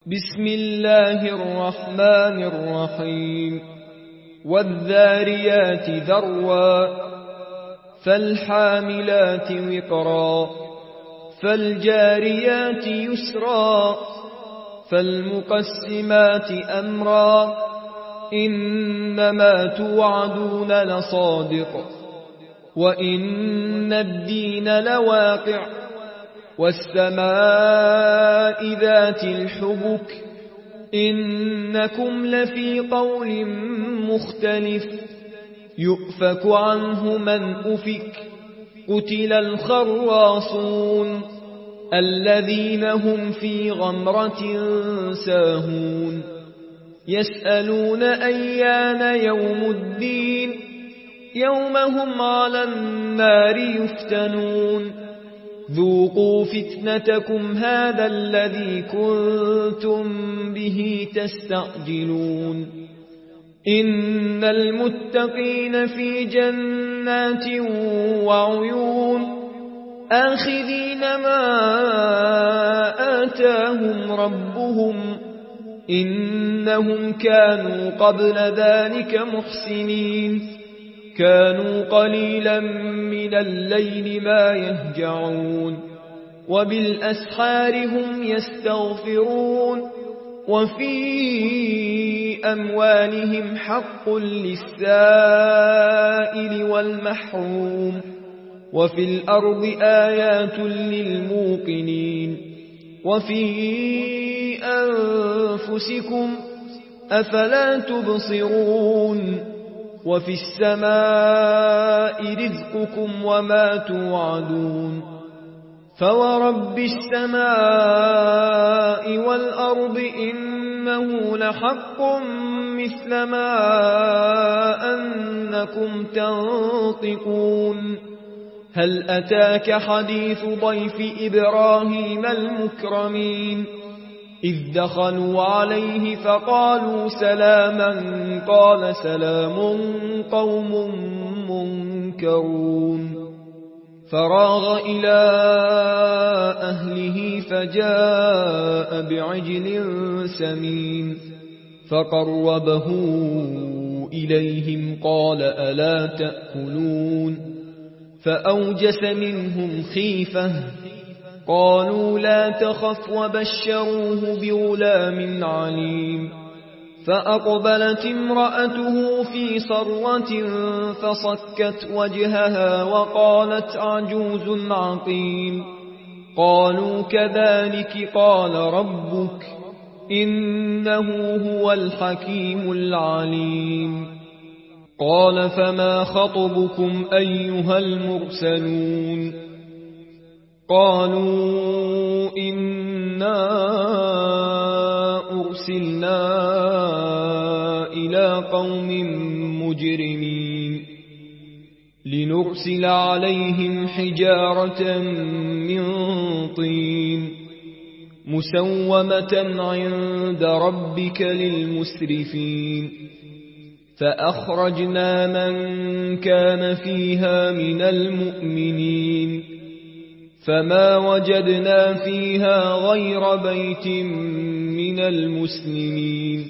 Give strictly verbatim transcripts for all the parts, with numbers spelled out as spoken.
بسم الله الرحمن الرحيم والذاريات ذروا فالحاملات وقرا فالجاريات يسرا فالمقسمات أمرا إنما توعدون لصادق وإن الدين لواقع والسماء ذات الحبك إنكم لفي قول مختلف يؤفك عنه من أفك قتل الخراصون الذين هم في غمرة ساهون يسألون أيان يوم الدين يوم هم على النار يفتنون ذوقوا فتنتكم هذا الذي كنتم به تستعجلون إن المتقين في جنات وعيون آخذين ما آتاهم ربهم إنهم كانوا قبل ذلك محسنين كانوا قليلا من الليل ما يهجعون وبالأسحار هم يستغفرون وفي أموالهم حق للسائل والمحروم وفي الأرض آيات للموقنين وفي أنفسكم أفلا تبصرون وفي السماء رزقكم وما توعدون فورب السماء والأرض إنه لحق مثل ما أنكم تنطقون هل أتاك حديث ضيف إبراهيم المكرمين إذ دخلوا عليه فقالوا سلاما قال سلام قوم منكرون فراغ إلى أهله فجاء بعجل سمين فقربه إليهم قال ألا تأكلون فأوجس منهم خيفة قالوا لا تخف وبشروه بغلام عليم فأقبلت امرأته في صرة فصكت وجهها وقالت عجوز عقيم قالوا كذلك قال ربك إنه هو الحكيم العليم قال فما خطبكم أيها المرسلون قالوا إنا أرسلنا إلى قوم مجرمين لنرسل عليهم حجارة من طين مسومة عند ربك للمسرفين فأخرجنا من كان فيها من المؤمنين فما وجدنا فيها غير بيت من المسلمين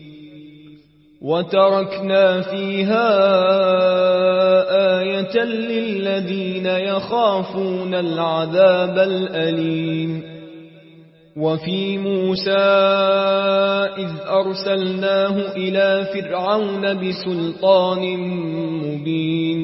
وتركنا فيها آية للذين يخافون العذاب الأليم وفي موسى إذ أرسلناه إلى فرعون بسلطان مبين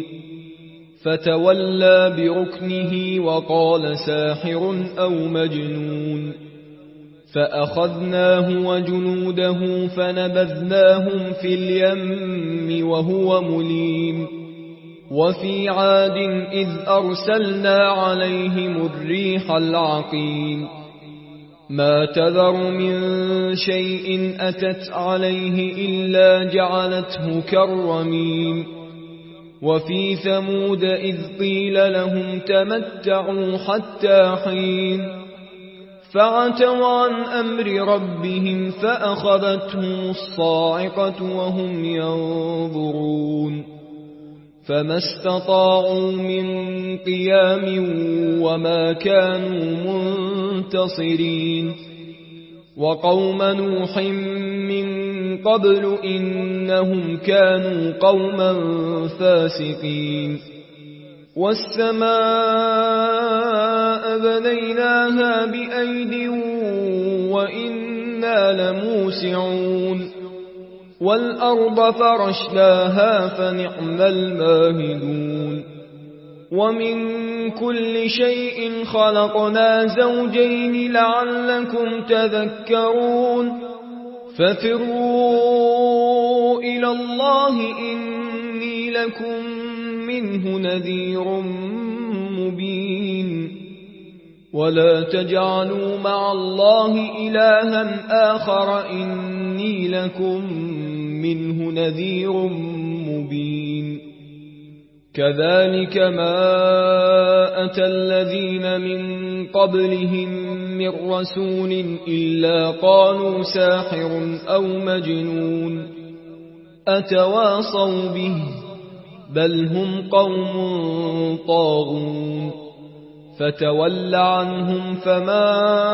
فتولى بركنه وقال ساحر أو مجنون فأخذناه وجنوده فنبذناهم في اليم وهو مليم وفي عاد إذ أرسلنا عليهم الريح العقيم ما تذر من شيء أتت عليه إلا جعلته كالرميم وفي ثمود إذ قيل لهم تمتعوا حتى حين فعتوا عن أمر ربهم فأخذتهم الصاعقة وهم ينظرون فما استطاعوا من قيام وما كانوا منتصرين وقوم نوح من قبل إنهم كانوا قوما فاسقين والسماء بنيناها بأيد وإنا لموسعون والأرض فرشناها فنعم الماهدون ومن كل شيء خلقنا زوجين لعلكم تذكرون ففروا إلى الله إني لكم منه نذير مبين ولا تجعلوا مع الله إلها آخر إني لكم منه نذير مبين كذلك ما أتى الذين من قبلهم من رسول إلا قالوا ساحر أو مجنون أتواصوا به بل هم قوم طاغون فتول عنهم فما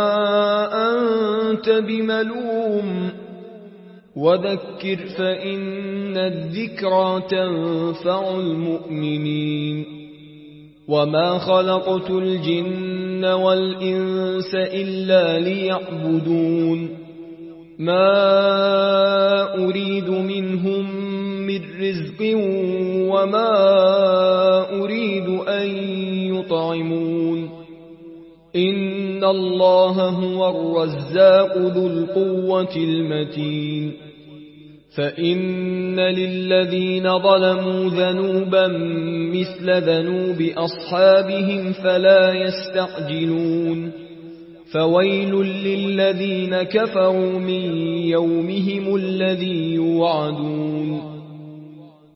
أنت بملوم وذكر فإن الذكرى تنفع المؤمنين وما خلقت الجن والإنس إلا ليعبدون ما أريد منهم من رزق وما أريد أن يطعمون إن الله هو الرزاق ذو القوة المتين فإن للذين ظلموا ذنوبا مثل ذنوب أصحابهم فلا يستعجلون فويل للذين كفروا من يومهم الذي يوعدون